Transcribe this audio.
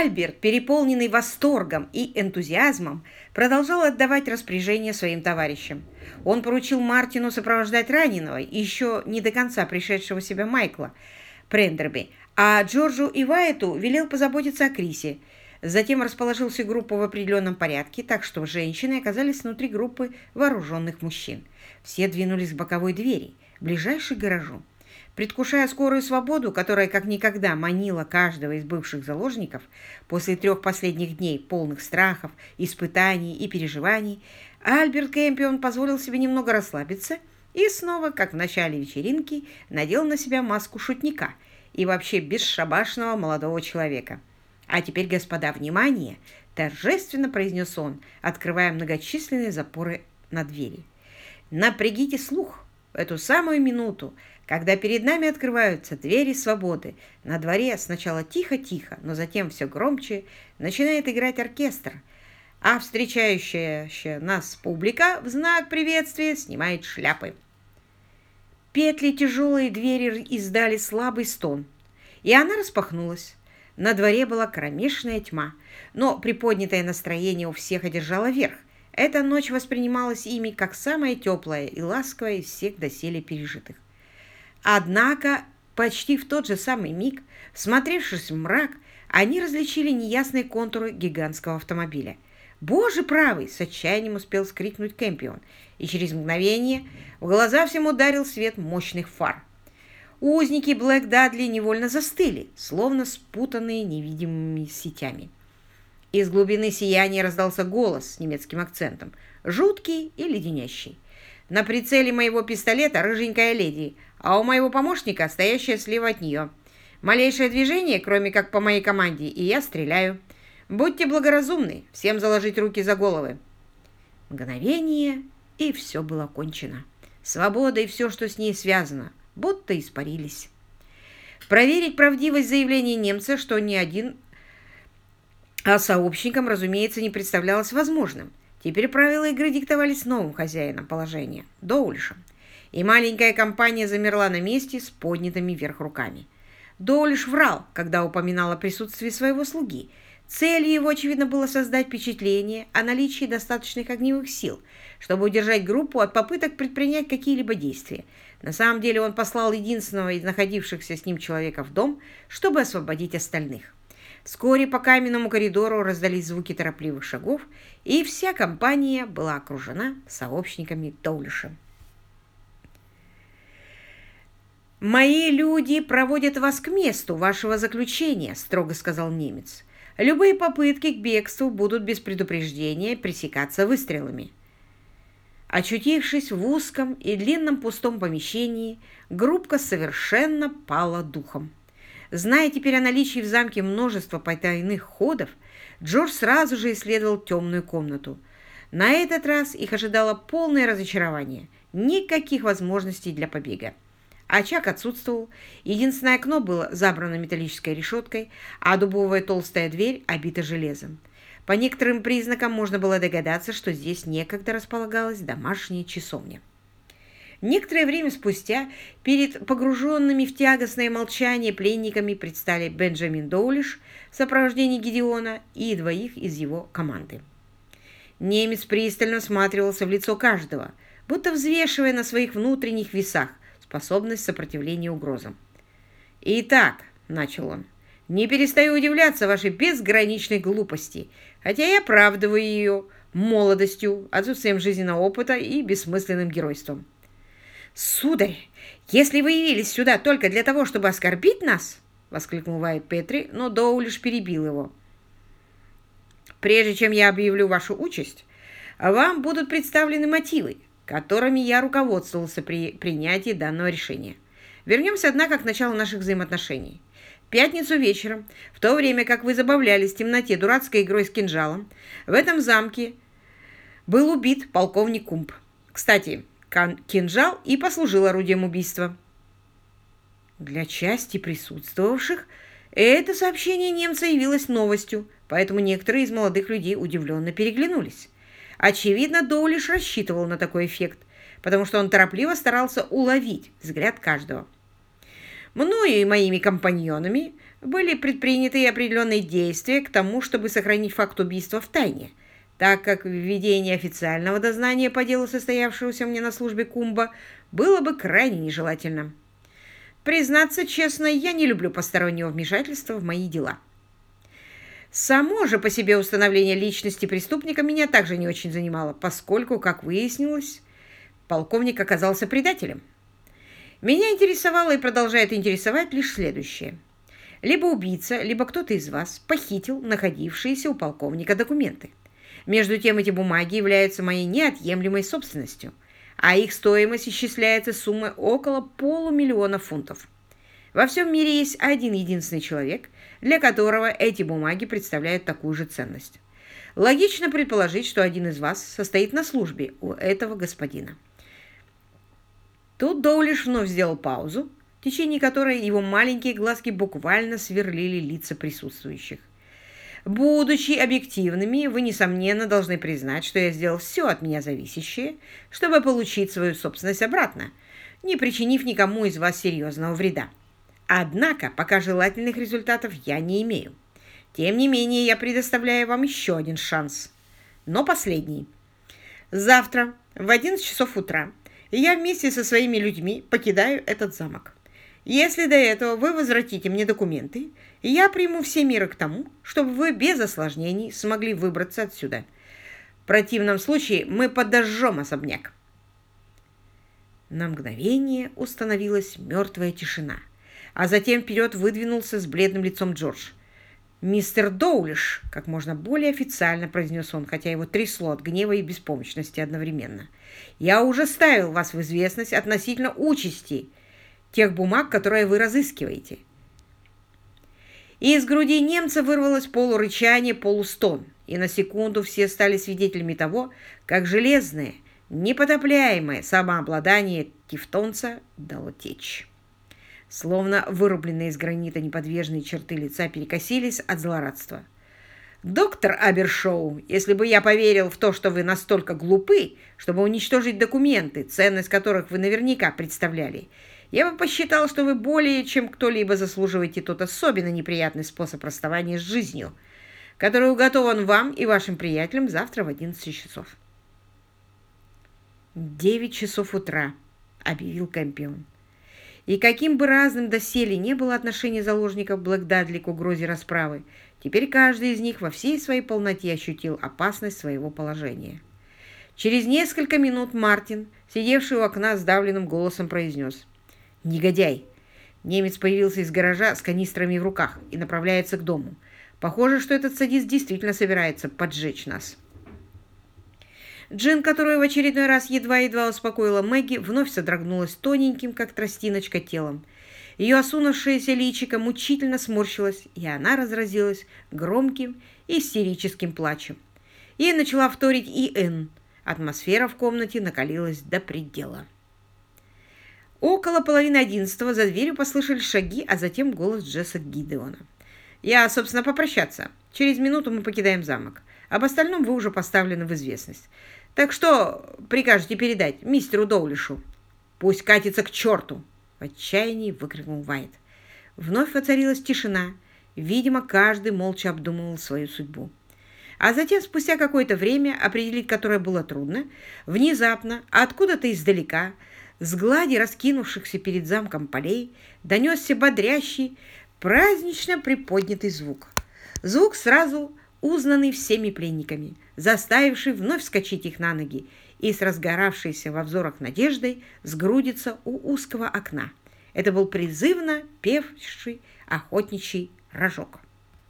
Альберт, переполненный восторгом и энтузиазмом, продолжал отдавать распоряжения своим товарищам. Он поручил Мартину сопровождать раненого и еще не до конца пришедшего в себя Майкла Прендерби, а Джорджу и Вайту велел позаботиться о Крисе. Затем расположил всю группу в определенном порядке, так что женщины оказались внутри группы вооруженных мужчин. Все двинулись к боковой двери, ближайшей к гаражу. Предвкушая скорую свободу, которая как никогда манила каждого из бывших заложников, после 3 последних дней полных страхов, испытаний и переживаний, Альберт Кэмпион позволил себе немного расслабиться и снова, как в начале вечеринки, надел на себя маску шутника и вообще бесшабашного молодого человека. «А теперь, господа, внимание!» – торжественно произнес он, открывая многочисленные запоры на двери. «Напрягите слух в эту самую минуту, когда перед нами открываются двери свободы. На дворе сначала тихо-тихо, но затем все громче начинает играть оркестр, а встречающая нас публика в знак приветствия снимает шляпы». Петли тяжелой двери издали слабый стон, и она распахнулась. На дворе была кромешная тьма, но приподнятое настроение у всех одержало верх. Эта ночь воспринималась ими как самая теплая и ласковая из всех доселе пережитых. Однако почти в тот же самый миг, всмотревшись в мрак, они различили неясные контуры гигантского автомобиля. «Боже правый!» — с отчаянием успел вскрикнуть Кэмпион, и через мгновение в глаза всем ударил свет мощных фар. Узники Блэк Дадли невольно застыли, словно спутанные невидимыми сетями. Из глубины сияния раздался голос с немецким акцентом, жуткий и леденящий. «На прицеле моего пистолета рыженькая леди, а у моего помощника стоящая слева от нее. Малейшее движение, кроме как по моей команде, и я стреляю. Будьте благоразумны, всем заложить руки за головы». Мгновение, и все было кончено. Свобода и все, что с ней связано, будто испарились. Проверить правдивость заявления немца, что ни один сообщникам, разумеется, не представлялось возможным. Теперь правила игры диктовались новым хозяином положения, Доулишем. И маленькая компания замерла на месте с поднятыми вверх руками. Доулиш врал, когда упоминал о присутствии своего слуги. Целью его, очевидно, было создать впечатление о наличии достаточных огневых сил, чтобы удержать группу от попыток предпринять какие-либо действия. На самом деле он послал единственного из находившихся с ним человека в дом, чтобы освободить остальных. Вскоре по каменному коридору раздались звуки торопливых шагов, и вся компания была окружена сообщниками Доулиша. «Мои люди проводят вас к месту вашего заключения», — строго сказал немец. «Любые попытки к бегству будут без предупреждения пресекаться выстрелами». Очутившись в узком и длинном пустом помещении, группа совершенно пала духом. Зная теперь о наличии в замке множества потайных ходов, Джордж сразу же исследовал темную комнату. На этот раз их ожидало полное разочарование. Никаких возможностей для побега. Очаг отсутствовал, единственное окно было забрано металлической решеткой, а дубовая толстая дверь обита железом. По некоторым признакам можно было догадаться, что здесь некогда располагалась домашняя часовня. Некоторое время спустя перед погруженными в тягостное молчание пленниками предстали Бенджамин Доулиш в сопровождении Гидеона и 2 из его команды. Немец пристально всматривался в лицо каждого, будто взвешивая на своих внутренних весах способность сопротивления угрозам. «Итак», — начал он, — «не перестаю удивляться вашей безграничной глупости, хотя я оправдываю ее молодостью, отсутствием жизненного опыта и бессмысленным геройством». «Сударь, если вы явились сюда только для того, чтобы оскорбить нас!» — воскликнул Вайт Петри, но Доулиш перебил его. «Прежде чем я объявлю вашу участь, вам будут представлены мотивы, которыми я руководствовался при принятии данного решения. Вернемся, однако, к началу наших взаимоотношений. В пятницу вечером, в то время как вы забавлялись в темноте дурацкой игрой с кинжалом, в этом замке был убит полковник Кумп. Кстати, кинжал и послужил орудием убийства». Для части присутствовавших это сообщение немца явилось новостью, поэтому некоторые из молодых людей удивленно переглянулись. Очевидно, Доулиш рассчитывал на такой эффект, потому что он торопливо старался уловить взгляд каждого. «Мною и моими компаньонами были предприняты определенные действия к тому, чтобы сохранить факт убийства в тайне, так как введение официального дознания по делу состоявшегося мне на службе Кумба было бы крайне нежелательным. Признаться честно, я не люблю постороннего вмешательства в мои дела. Само же по себе установление личности преступника меня также не очень занимало, поскольку, как выяснилось, полковник оказался предателем. Меня интересовало и продолжает интересовать лишь следующее. Либо убийца, либо кто-то из вас похитил находившиеся у полковника документы. Между тем, эти бумаги являются моей неотъемлемой собственностью, а их стоимость исчисляется суммой около $500 000. Во всем мире есть один единственный человек, для которого эти бумаги представляют такую же ценность. Логично предположить, что один из вас состоит на службе у этого господина. Тут Доулиш вновь сделал паузу, в течение которой его маленькие глазки буквально сверлили лица присутствующих. Будучи объективными, вы, несомненно, должны признать, что я сделал все от меня зависящее, чтобы получить свою собственность обратно, не причинив никому из вас серьезного вреда. Однако, пока желательных результатов я не имею. Тем не менее, я предоставляю вам еще один шанс. Но последний. Завтра в 11 часов утра я вместе со своими людьми покидаю этот замок. Если до этого вы возвратите мне документы, я приму все меры к тому, чтобы вы без осложнений смогли выбраться отсюда. В противном случае мы подожжем особняк. На мгновение установилась мертвая тишина, а затем вперед выдвинулся с бледным лицом Джордж. «Мистер Доулиш», — как можно более официально произнес он, хотя его трясло от гнева и беспомощности одновременно, «я уже ставил вас в известность относительно участи тех бумаг, которые вы разыскиваете». И из груди немца вырвалось полурычание, полустон, и на секунду все стали свидетелями того, как железное, непотопляемое самообладание тевтонца дало течь. Словно вырубленные из гранита неподвижные черты лица перекосились от злорадства. «Доктор Абершоу, если бы я поверил в то, что вы настолько глупы, чтобы уничтожить документы, ценность которых вы наверняка представляли, я бы посчитал, что вы более чем кто-либо заслуживаете тот особенно неприятный способ расставания с жизнью, который уготован вам и вашим приятелям завтра в 11 часов». 9 часов утра, объявил Кэмпион. И каким бы разным доселе не было отношение заложников Блэк Дадли к угрозе расправы, теперь каждый из них во всей своей полноте ощутил опасность своего положения. Через несколько минут Мартин, сидевший у окна, сдавленным голосом произнес: «Негодяй!» Немец появился из гаража с канистрами в руках и направляется к дому. Похоже, что этот садист действительно собирается поджечь нас. Джин, которую в очередной раз едва-едва успокоила Мэгги, вновь содрогнулась тоненьким, как тростиночка, телом. Ее осунувшееся личико мучительно сморщилось, и она разразилась громким истерическим плачем. Ей начала вторить и Энн. Атмосфера в комнате накалилась до предела. Около 10:30 за дверью послышались шаги, а затем голос Джесса Гидеона. «Я, собственно, попрощаться. Через минуту мы покидаем замок. Об остальном вы уже поставлены в известность. Так что прикажете передать мистеру Доулишу?» «Пусть катится к черту!» — в отчаянии выкрикнул Уайт. Вновь воцарилась тишина. Видимо, каждый молча обдумывал свою судьбу. А затем, спустя какое-то время, определить которое было трудно, внезапно, откуда-то издалека, с глади раскинувшихся перед замком полей, донесся бодрящий, празднично приподнятый звук. Звук сразу узнанный всеми пленниками, заставивший вновь вскочить их на ноги и с разгоравшейся во взорах надеждой сгрудиться у узкого окна. Это был призывно певший охотничий рожок.